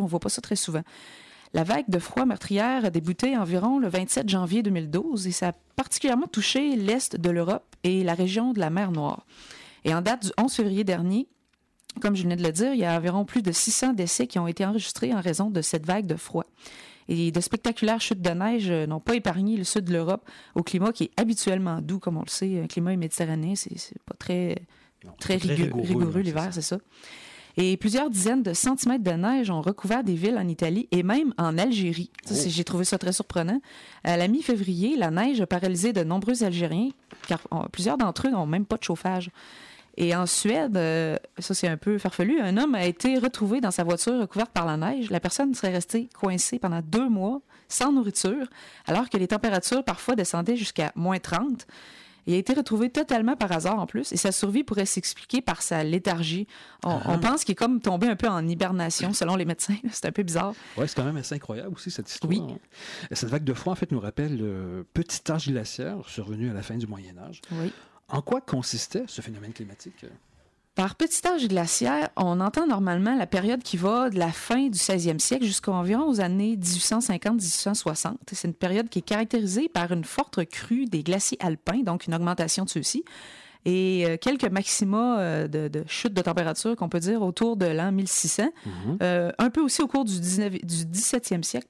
là, on ne voit pas ça très souvent. La vague de froid meurtrière a débuté environ le 27 janvier 2012 et ça a particulièrement touché l'Est de l'Europe et la région de la mer Noire. Et en date du 11 février dernier, comme je venais de le dire, il y a environ plus de 600 décès qui ont été enregistrés en raison de cette vague de froid. Et de spectaculaires chutes de neige n'ont pas épargné le sud de l'Europe au climat qui est habituellement doux, comme on le sait. Un climat méditerranéen, c'est pas très rigoureux l'hiver, c'est ça. Et plusieurs dizaines de centimètres de neige ont recouvert des villes en Italie et même en Algérie. J'ai trouvé ça très surprenant. À la mi-février, la neige a paralysé de nombreux Algériens, car plusieurs d'entre eux n'ont même pas de chauffage. Et en Suède, ça c'est un peu farfelu, un homme a été retrouvé dans sa voiture recouverte par la neige. La personne serait restée coincée pendant 2 mois sans nourriture, alors que les températures parfois descendaient jusqu'à moins 30. Il a été retrouvé totalement par hasard en plus, et sa survie pourrait s'expliquer par sa léthargie. On pense qu'il est comme tombé un peu en hibernation, selon les médecins. C'est un peu bizarre. Oui, c'est quand même assez incroyable aussi, cette histoire. Oui. Cette vague de froid, en fait, nous rappelle le petit âge glaciaire survenu à la fin du Moyen Âge. Oui. En quoi consistait ce phénomène climatique? Par petit âge glaciaire, on entend normalement la période qui va de la fin du 16e siècle jusqu'à environ aux années 1850-1860. C'est une période qui est caractérisée par une forte crue des glaciers alpins, donc une augmentation de ceux-ci, et quelques maxima de chute de température qu'on peut dire autour de l'an 1600, un peu aussi au cours du 17e siècle,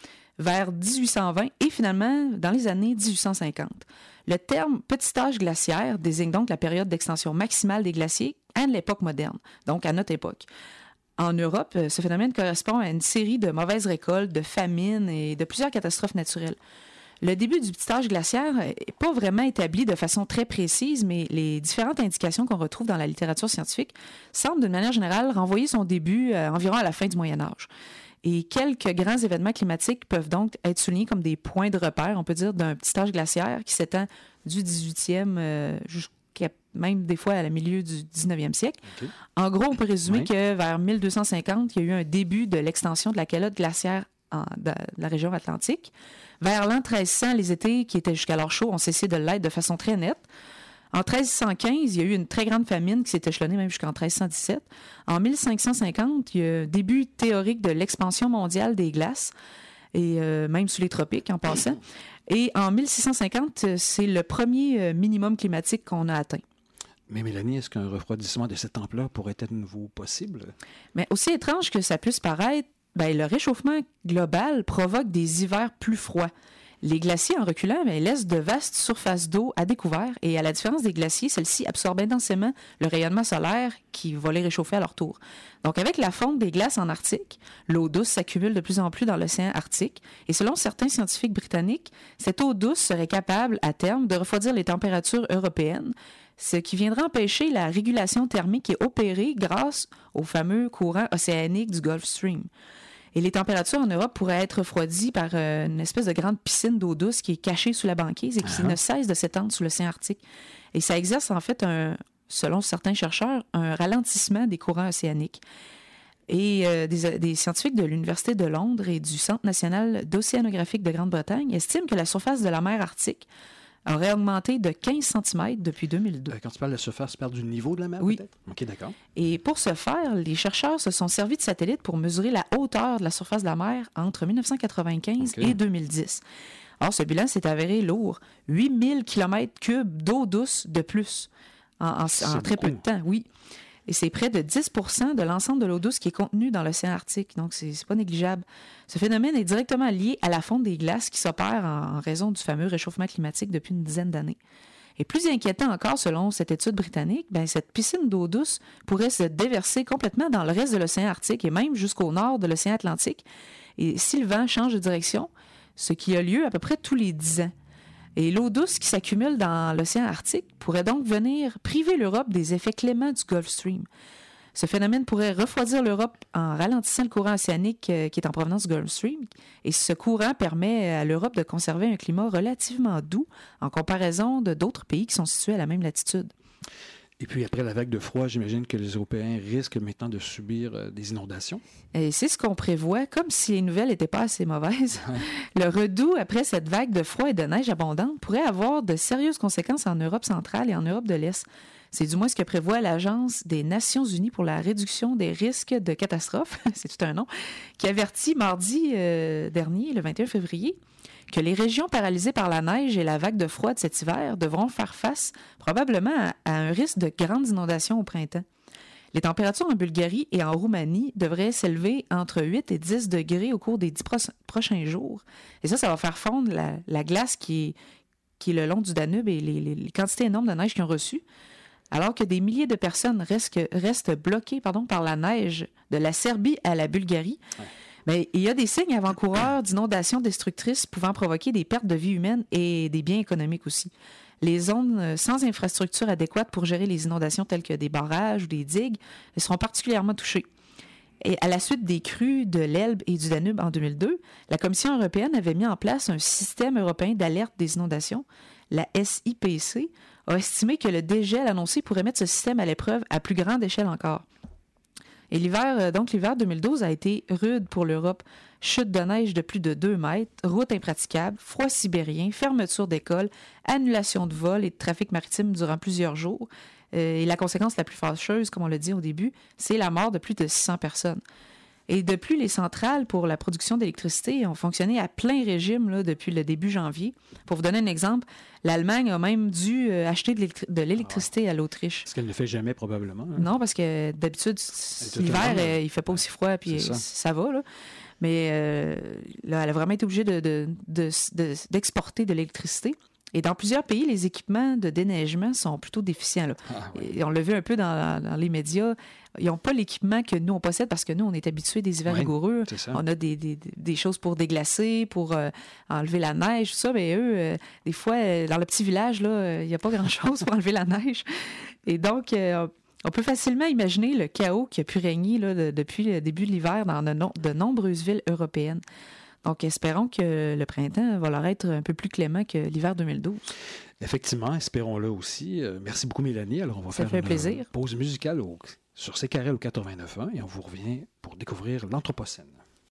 vers 1820 et finalement dans les années 1850. Le terme petit âge glaciaire désigne donc la période d'extension maximale des glaciers à l'époque moderne, donc à notre époque. En Europe, ce phénomène correspond à une série de mauvaises récoltes, de famines et de plusieurs catastrophes naturelles. Le début du petit âge glaciaire n'est pas vraiment établi de façon très précise, mais les différentes indications qu'on retrouve dans la littérature scientifique semblent d'une manière générale renvoyer son début environ à la fin du Moyen Âge. Et quelques grands événements climatiques peuvent donc être soulignés comme des points de repère, on peut dire, d'un petit âge glaciaire qui s'étend du 18e jusqu'à même des fois à la milieu du 19e siècle. Okay. En gros, on peut résumer que vers 1250, il y a eu un début de l'extension de la calotte glaciaire de la région atlantique. Vers l'an 1300, les étés qui étaient jusqu'alors chauds ont cessé de l'être de façon très nette. En 1315, il y a eu une très grande famine qui s'est échelonnée même jusqu'en 1317. En 1550, il y a un début théorique de l'expansion mondiale des glaces, et même sous les tropiques en passant. Et en 1650, c'est le premier minimum climatique qu'on a atteint. Mais Mélanie, est-ce qu'un refroidissement de cette ampleur pourrait être de nouveau possible? Mais aussi étrange que ça puisse paraître, le réchauffement global provoque des hivers plus froids. Les glaciers, en reculant, laissent de vastes surfaces d'eau à découvert et à la différence des glaciers, celles-ci absorbent intensément le rayonnement solaire qui va les réchauffer à leur tour. Donc, avec la fonte des glaces en Arctique, l'eau douce s'accumule de plus en plus dans l'océan Arctique et selon certains scientifiques britanniques, cette eau douce serait capable, à terme, de refroidir les températures européennes, ce qui viendra empêcher la régulation thermique qui est opérée grâce au fameux courant océanique du Gulf Stream. Et les températures en Europe pourraient être refroidies par une espèce de grande piscine d'eau douce qui est cachée sous la banquise et qui ne cesse de s'étendre sous l'océan Arctique. Et ça exerce en fait, selon certains chercheurs, un ralentissement des courants océaniques. Et des scientifiques de l'Université de Londres et du Centre national d'océanographie de Grande-Bretagne estiment que la surface de la mer Arctique aurait augmenté de 15 cm depuis 2002. Quand tu parles de surface, tu parles du niveau de la mer, peut-être? OK, d'accord. Et pour ce faire, les chercheurs se sont servis de satellites pour mesurer la hauteur de la surface de la mer entre 1995 et 2010. Or, ce bilan s'est avéré lourd. 8000 km3 d'eau douce de plus en très peu de temps, oui. Et c'est près de 10% de l'ensemble de l'eau douce qui est contenue dans l'océan Arctique. Donc, c'est pas négligeable. Ce phénomène est directement lié à la fonte des glaces qui s'opère en raison du fameux réchauffement climatique depuis une dizaine d'années. Et plus inquiétant encore, selon cette étude britannique, cette piscine d'eau douce pourrait se déverser complètement dans le reste de l'océan Arctique et même jusqu'au nord de l'océan Atlantique. Et si le vent change de direction, ce qui a lieu à peu près tous les 10 ans. Et l'eau douce qui s'accumule dans l'océan Arctique pourrait donc venir priver l'Europe des effets cléments du Gulf Stream. Ce phénomène pourrait refroidir l'Europe en ralentissant le courant océanique qui est en provenance du Gulf Stream. Et ce courant permet à l'Europe de conserver un climat relativement doux en comparaison d'autres pays qui sont situés à la même latitude. Et puis, après la vague de froid, j'imagine que les Européens risquent maintenant de subir des inondations. Et c'est ce qu'on prévoit, comme si les nouvelles n'étaient pas assez mauvaises. Le redout après cette vague de froid et de neige abondante pourrait avoir de sérieuses conséquences en Europe centrale et en Europe de l'Est. C'est du moins ce que prévoit l'Agence des Nations unies pour la réduction des risques de catastrophes, c'est tout un nom, qui avertit mardi dernier, le 21 février, que les régions paralysées par la neige et la vague de froid de cet hiver devront faire face probablement à un risque de grandes inondations au printemps. Les températures en Bulgarie et en Roumanie devraient s'élever entre 8 et 10 degrés au cours des 10 prochains jours. Et ça va faire fondre la glace qui est le long du Danube et les quantités énormes de neige qu'ils ont reçues. Alors que des milliers de personnes restent bloquées par la neige de la Serbie à la Bulgarie, mais il y a des signes avant-coureurs d'inondations destructrices pouvant provoquer des pertes de vie humaines et des biens économiques aussi. Les zones sans infrastructure adéquate pour gérer les inondations telles que des barrages ou des digues seront particulièrement touchées. Et à la suite des crues de l'Elbe et du Danube en 2002, la Commission européenne avait mis en place un système européen d'alerte des inondations. La SIPC a estimé que le dégel annoncé pourrait mettre ce système à l'épreuve à plus grande échelle encore. Et l'hiver 2012 a été rude pour l'Europe. Chute de neige de plus de 2 mètres, routes impraticables, froid sibérien, fermeture d'écoles, annulation de vols et de trafic maritime durant plusieurs jours. Et la conséquence la plus fâcheuse, comme on l'a dit au début, c'est la mort de plus de 600 personnes. Et de plus, les centrales pour la production d'électricité ont fonctionné à plein régime là, depuis le début janvier. Pour vous donner un exemple, l'Allemagne a même dû acheter de l'électricité à l'Autriche. Ce qu'elle ne fait jamais, probablement. Hein? Non, parce que d'habitude, l'hiver, il ne fait pas aussi froid, puis ça va. Là. Mais là, elle a vraiment été obligée d'exporter de l'électricité. Et dans plusieurs pays, les équipements de déneigement sont plutôt déficients. Là. Et on l'a vu un peu dans les médias. Ils n'ont pas l'équipement que nous, on possède parce que nous, on est habitués des hivers rigoureux. On a des choses pour déglacer, pour enlever la neige, tout ça. Mais eux, des fois, dans le petit village, là, il n'y a pas grand-chose pour enlever la neige. Et donc, on peut facilement imaginer le chaos qui a pu régner là, depuis le début de l'hiver dans de nombreuses villes européennes. Donc, espérons que le printemps va leur être un peu plus clément que l'hiver 2012. Effectivement, espérons-le aussi. Merci beaucoup, Mélanie. Alors, on va faire une pause musicale sur CKRL au 89.1 et on vous revient pour découvrir l'Anthropocène.